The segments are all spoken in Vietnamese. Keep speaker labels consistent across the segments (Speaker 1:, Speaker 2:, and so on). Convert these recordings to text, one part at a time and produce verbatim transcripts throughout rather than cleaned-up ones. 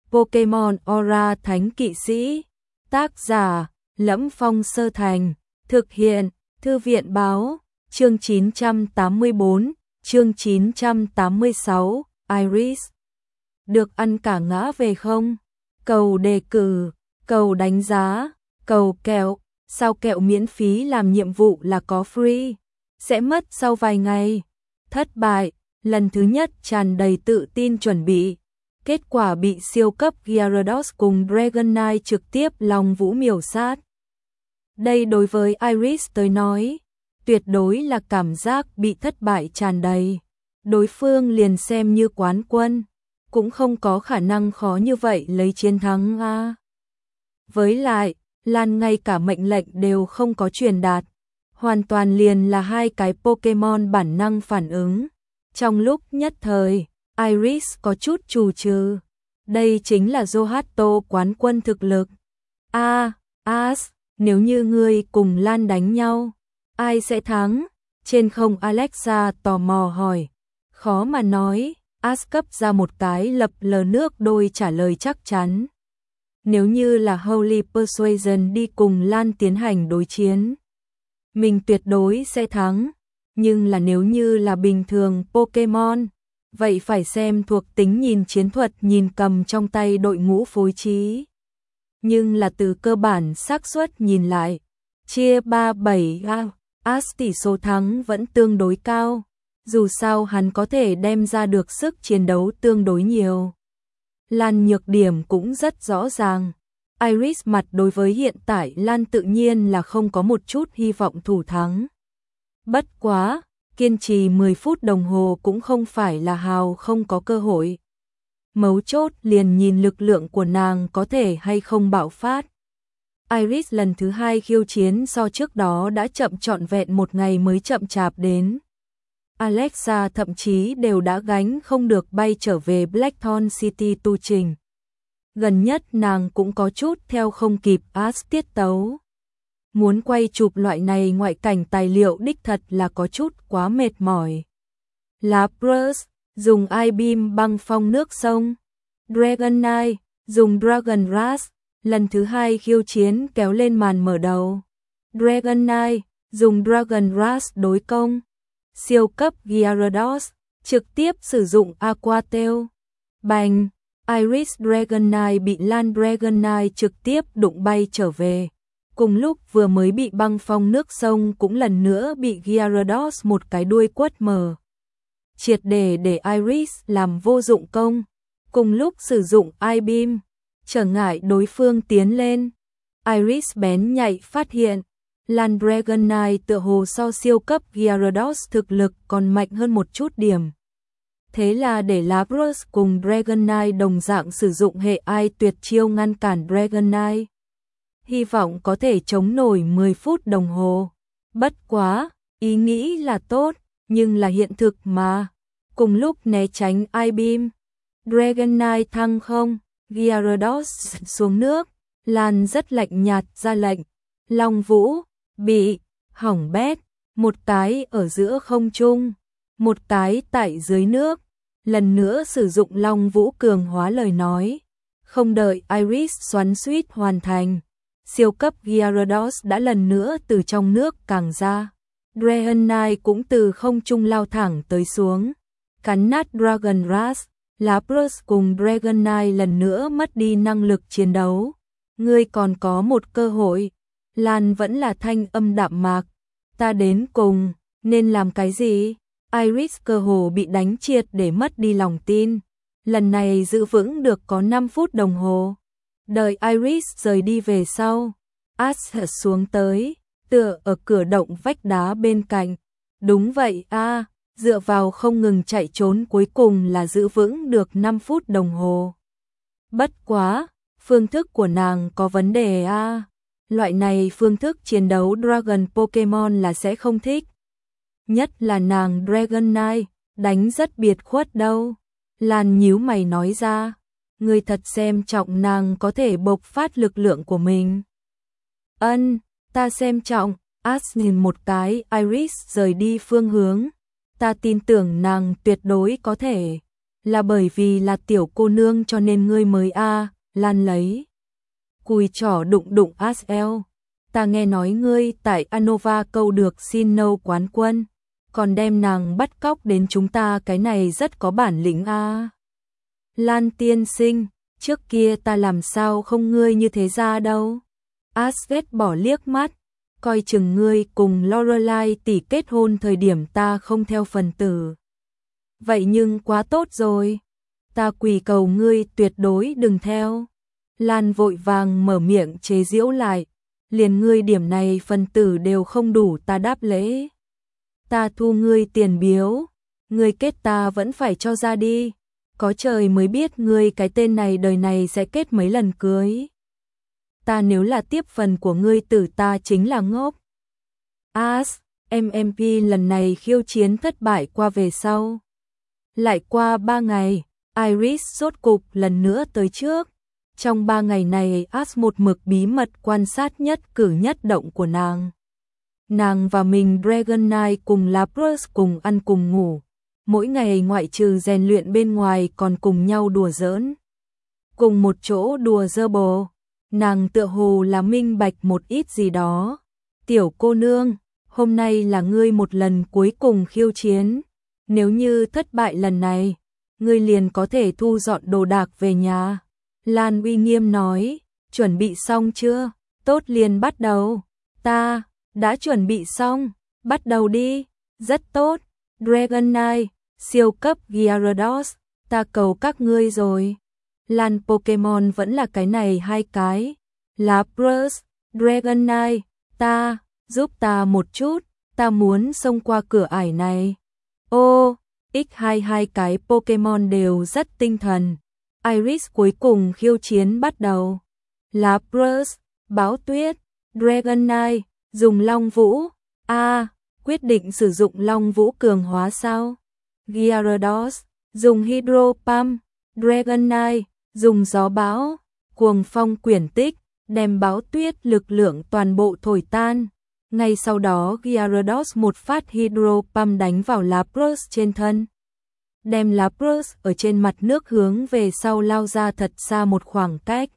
Speaker 1: Pokemon Aura Thánh Kỵ Sĩ. Tác giả: Lẫm Phong Sơ Thành. Thực hiện: Thư viện Báo. Chương chín trăm tám mươi bốn, chương chín trăm tám mươi sáu, Iris. Được ăn cả ngã về không? Cầu đề cử, cầu đánh giá, cầu kẹo. Sao kẹo miễn phí làm nhiệm vụ là có free? Sẽ mất sau vài ngày. Thất bại, lần thứ nhất tràn đầy tự tin chuẩn bị. Kết quả bị siêu cấp Gyarados cùng Dragonite trực tiếp lòng vũ miểu sát. Đây đối với Iris tới nói, tuyệt đối là cảm giác bị thất bại tràn đầy. Đối phương liền xem như quán quân, cũng không có khả năng khó như vậy lấy chiến thắng a. Với lại, Lan ngay cả mệnh lệnh đều không có truyền đạt, hoàn toàn liền là hai cái Pokemon bản năng phản ứng. Trong lúc nhất thời, Iris có chút chù trừ. Đây chính là Johto quán quân thực lực. A, à, As, nếu như ngươi cùng Lan đánh nhau, ai sẽ thắng? Trên không Alexa tò mò hỏi. Khó mà nói, As cấp ra một cái lập lờ nước đôi trả lời chắc chắn. Nếu như là Holy Persuasion đi cùng Lan tiến hành đối chiến, mình tuyệt đối sẽ thắng. Nhưng là nếu như là bình thường Pokemon, vậy phải xem thuộc tính nhìn chiến thuật nhìn cầm trong tay đội ngũ phối trí. Nhưng là từ cơ bản xác suất nhìn lại, chia ba bảy a, As tỷ số thắng vẫn tương đối cao. Dù sao hắn có thể đem ra được sức chiến đấu tương đối nhiều. Lan nhược điểm cũng rất rõ ràng. Iris mặt đối với hiện tại Lan tự nhiên là không có một chút hy vọng thủ thắng. Bất quá, kiên trì mười phút đồng hồ cũng không phải là hào không có cơ hội. Mấu chốt liền nhìn lực lượng của nàng có thể hay không bạo phát. Iris lần thứ hai khiêu chiến so trước đó đã chậm trọn vẹn một ngày mới chậm chạp đến. Alexa thậm chí đều đã gánh không được bay trở về Blackthorn City tu trình. Gần nhất nàng cũng có chút theo không kịp As tiết tấu. Muốn quay chụp loại này ngoại cảnh tài liệu đích thật là có chút quá mệt mỏi. Lapras dùng I-Beam băng phong nước sông. Dragonite dùng Dragon Rush, lần thứ hai khiêu chiến kéo lên màn mở đầu. Dragonite dùng Dragon Rush đối công. Siêu cấp Gyarados trực tiếp sử dụng Aqua Tail. Bành, Iris Dragonite bị Lan Dragonite trực tiếp đụng bay trở về. Cùng lúc vừa mới bị băng phong nước sông cũng lần nữa bị Gyarados một cái đuôi quất mở. Triệt để để Iris làm vô dụng công. Cùng lúc sử dụng I-Beam, trở ngại đối phương tiến lên. Iris bén nhạy phát hiện, Lan Dragonite tựa hồ so siêu cấp Gyarados thực lực còn mạnh hơn một chút điểm. Thế là để Lapras cùng Dragonite đồng dạng sử dụng hệ ai tuyệt chiêu ngăn cản Dragonite. Hy vọng có thể chống nổi mười phút đồng hồ. Bất quá, ý nghĩ là tốt, nhưng là hiện thực mà. Cùng lúc né tránh I-Beam, Dragonite thăng không, Gyarados xuống nước, Lan rất lạnh nhạt ra lệnh. Long Vũ bị hỏng bét, một cái ở giữa không trung, một cái tại dưới nước. Lần nữa sử dụng Long Vũ cường hóa lời nói. Không đợi Iris xoắn suýt hoàn thành, siêu cấp Gyarados đã lần nữa từ trong nước càng ra. Dragonite cũng từ không trung lao thẳng tới xuống, cắn nát Dragon Rush. Lapras cùng Dragonite lần nữa mất đi năng lực chiến đấu. Ngươi còn có một cơ hội. Lan vẫn là thanh âm đạm mạc. Ta đến cùng, nên làm cái gì? Iris cơ hồ bị đánh triệt để mất đi lòng tin. Lần này giữ vững được có năm phút đồng hồ. Đợi Iris rời đi về sau, As xuống tới, tựa ở cửa động vách đá bên cạnh. Đúng vậy a, à, dựa vào không ngừng chạy trốn cuối cùng là giữ vững được năm phút đồng hồ. Bất quá, phương thức của nàng có vấn đề a. À. Loại này phương thức chiến đấu Dragon Pokemon là sẽ không thích. Nhất là nàng Dragonite, đánh rất biệt khuất đâu. Lan nhíu mày nói ra, người thật xem trọng nàng có thể bộc phát lực lượng của mình. Ân, ta xem trọng. As nhìn một cái Iris rời đi phương hướng. Ta tin tưởng nàng tuyệt đối có thể. Là bởi vì là tiểu cô nương cho nên ngươi mới a. Lan lấy cùi trỏ đụng đụng Asel. Ta nghe nói ngươi tại Anova câu được xin nâu quán quân, còn đem nàng bắt cóc đến chúng ta, cái này rất có bản lĩnh a. Lan tiên sinh, trước kia ta làm sao không ngươi như thế ra đâu. Asgard bỏ liếc mắt, coi chừng ngươi cùng Lorelai tỷ kết hôn thời điểm ta không theo phần tử. Vậy nhưng quá tốt rồi, ta quỳ cầu ngươi tuyệt đối đừng theo. Lan vội vàng mở miệng chế giễu lại, liền ngươi điểm này phần tử đều không đủ ta đáp lễ. Ta thu ngươi tiền biếu, ngươi kết ta vẫn phải cho ra đi, có trời mới biết ngươi cái tên này đời này sẽ kết mấy lần cưới. Ta nếu là tiếp phần của ngươi tử ta chính là ngốc. As, em em pê lần này khiêu chiến thất bại qua về sau. Lại qua ba ngày, Iris rốt cục lần nữa tới trước. Trong ba ngày này As một mực bí mật quan sát nhất cử nhất động của nàng. Nàng và mình Dragon Knight cùng Lapras cùng ăn cùng ngủ. Mỗi ngày ngoại trừ rèn luyện bên ngoài còn cùng nhau đùa giỡn. Cùng một chỗ đùa dơ bồ. Nàng tựa hồ là minh bạch một ít gì đó. Tiểu cô nương, hôm nay là ngươi một lần cuối cùng khiêu chiến. Nếu như thất bại lần này, ngươi liền có thể thu dọn đồ đạc về nhà. Lan uy nghiêm nói, chuẩn bị xong chưa? Tốt liền bắt đầu. Ta, đã chuẩn bị xong, bắt đầu đi. Rất tốt, Dragon Knight, siêu cấp Gyarados, ta cầu các ngươi rồi. Lan Pokemon vẫn là cái này hai cái. Lapras, Dragon Knight, ta, giúp ta một chút, ta muốn xông qua cửa ải này. Ô, x hai hai cái Pokemon đều rất tinh thần. Iris cuối cùng khiêu chiến bắt đầu. Lapras, Báo Tuyết, Dragon Knight, dùng Long Vũ. A, à, quyết định sử dụng Long Vũ cường hóa sao? Gyarados, dùng Hydro Pump. Dragon Knight, dùng Gió Bão, Cuồng Phong Quyển Tích, đem Báo Tuyết lực lượng toàn bộ thổi tan. Ngay sau đó Gyarados một phát Hydro Pump đánh vào Lapras trên thân. Đem Lapras ở trên mặt nước hướng về sau lao ra thật xa một khoảng cách.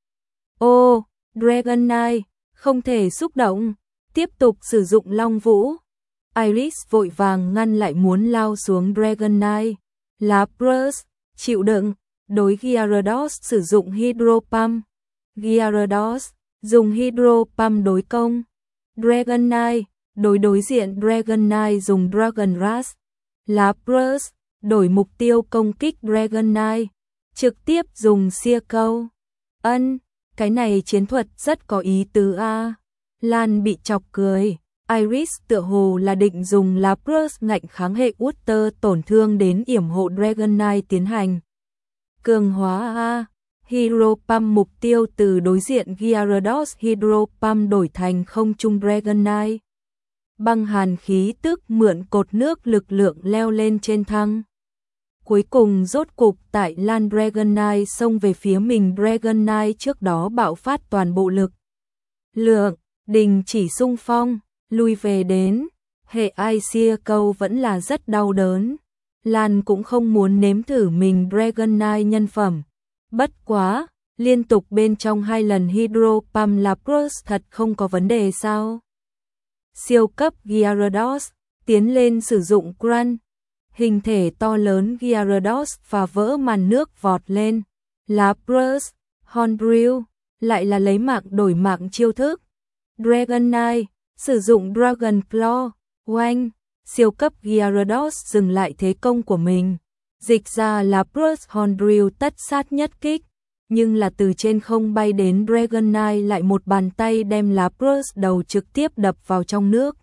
Speaker 1: Ô, Dragon Knight, không thể xúc động, tiếp tục sử dụng Long Vũ. Iris vội vàng ngăn lại muốn lao xuống Dragon Knight. Lapras, chịu đựng, đối Gyarados sử dụng Hydro Pump. Gyarados, dùng Hydro Pump đối công. Dragon Knight, đối đối diện Dragon Knight dùng Dragon Rush. Lapras, đổi mục tiêu công kích Dragon Knight, trực tiếp dùng xia câu. Ân, cái này chiến thuật rất có ý tứ a. Lan bị chọc cười. Iris tựa hồ là định dùng Lapras ngạnh kháng hệ Water tổn thương đến yểm hộ Dragon Knight tiến hành cường hóa a. Hydro Pump mục tiêu từ đối diện Gyarados Hydro Pump đổi thành không trung Dragon Knight. Băng hàn khí tức mượn cột nước lực lượng leo lên trên thăng. Cuối cùng rốt cục tại Lan Dragon Knight xông về phía mình Dragon Knight trước đó bạo phát toàn bộ lực lượng, đình chỉ xung phong, lui về đến. Hệ Icea câu vẫn là rất đau đớn. Lan cũng không muốn nếm thử mình Dragon Knight nhân phẩm. Bất quá, liên tục bên trong hai lần Hydro Pump Lapras thật không có vấn đề sao? Siêu cấp Gyarados, tiến lên sử dụng Crunch. Hình thể to lớn Gyarados phá vỡ màn nước vọt lên. Lapras, Hornbill, lại là lấy mạng đổi mạng chiêu thức. Dragon Knight, sử dụng Dragon Claw, oanh, siêu cấp Gyarados dừng lại thế công của mình. Dịch ra Lapras Hornbill tất sát nhất kích, nhưng là từ trên không bay đến Dragon Knight lại một bàn tay đem Lapras đầu trực tiếp đập vào trong nước.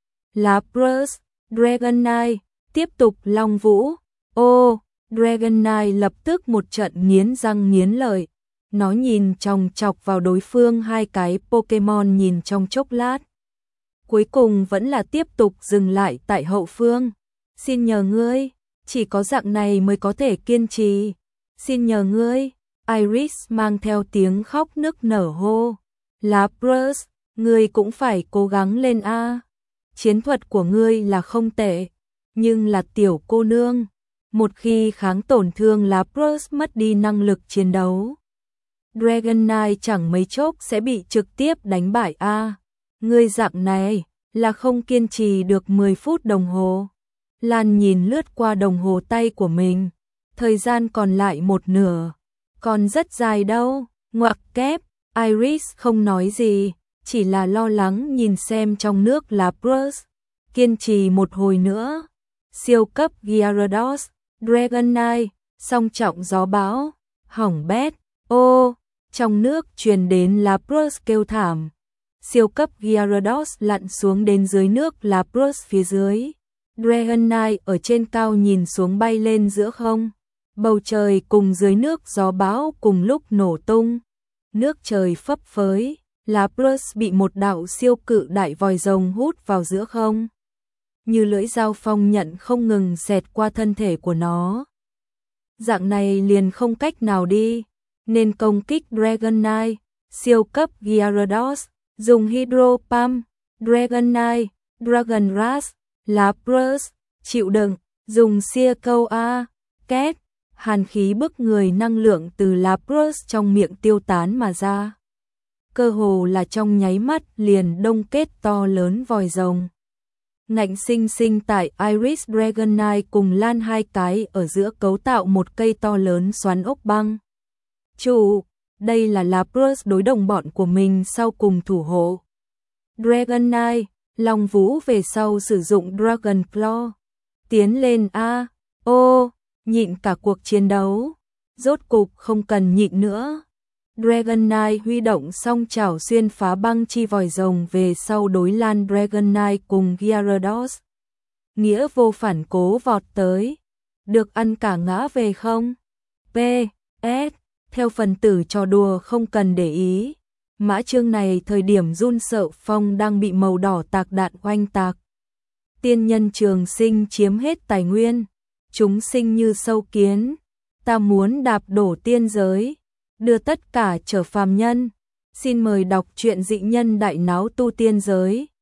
Speaker 1: Lapras, Dragon Knight, tiếp tục Long Vũ. Ô, Dragon Knight lập tức một trận nghiến răng nghiến lợi. Nó nhìn chòng chọc vào đối phương hai cái Pokemon nhìn trong chốc lát. Cuối cùng vẫn là tiếp tục dừng lại tại hậu phương. Xin nhờ ngươi, chỉ có dạng này mới có thể kiên trì. Xin nhờ ngươi, Iris mang theo tiếng khóc nức nở hô. Lapras, ngươi cũng phải cố gắng lên a. Chiến thuật của ngươi là không tệ, nhưng là tiểu cô nương, Một khi kháng tổn thương Lapras mất đi năng lực chiến đấu, Dragonite chẳng mấy chốc sẽ bị trực tiếp đánh bại a. À, ngươi dạng này là không kiên trì được mười phút đồng hồ. Lan nhìn lướt qua đồng hồ tay của mình, thời gian còn lại một nửa, còn rất dài đâu. Ngoặc kép, Iris không nói gì, chỉ là lo lắng nhìn xem trong nước Lapras. Kiên trì một hồi nữa. Siêu cấp Gyarados, Dragonite, song trọng gió bão, hỏng bét, ô, trong nước truyền đến Lapras kêu thảm. Siêu cấp Gyarados lặn xuống đến dưới nước Lapras phía dưới. Dragonite ở trên cao nhìn xuống bay lên giữa không. Bầu trời cùng dưới nước gió bão cùng lúc nổ tung. Nước trời phấp phới, Lapras bị một đạo siêu cự đại vòi rồng hút vào giữa không. Như lưỡi dao phong nhận không ngừng xẹt qua thân thể của nó. Dạng này liền không cách nào đi, nên công kích Dragonite. Siêu cấp Gyarados dùng Hydro Pump, Dragonite, Dragon Rush, Lapras chịu đựng, dùng xia câu A, két, hàn khí bức người, năng lượng từ Lapras trong miệng tiêu tán mà ra. Cơ hồ là trong nháy mắt liền đông kết to lớn vòi rồng. Ngạnh sinh sinh tại Iris Dragonite cùng Lan hai cái ở giữa cấu tạo một cây to lớn xoắn ốc băng. Chủ, đây là Lapras đối đồng bọn của mình sau cùng thủ hộ. Dragonite, Long Vũ về sau sử dụng Dragon Claw. Tiến lên A, ô, nhịn cả cuộc chiến đấu. Rốt cục không cần nhịn nữa. Dragonite huy động song chảo xuyên phá băng chi vòi rồng về sau đối Lan Dragonite cùng Gyarados. Nghĩa vô phản cố vọt tới. Được ăn cả ngã về không? P. S. Theo phần tử trò đùa không cần để ý. Mã chương này thời điểm run sợ phong đang bị màu đỏ tạc đạn oanh tạc. Tiên nhân trường sinh chiếm hết tài nguyên. Chúng sinh như sâu kiến. Ta muốn đạp đổ tiên giới. Đưa tất cả trở phàm nhân. Xin mời đọc truyện dị nhân đại náo tu tiên giới.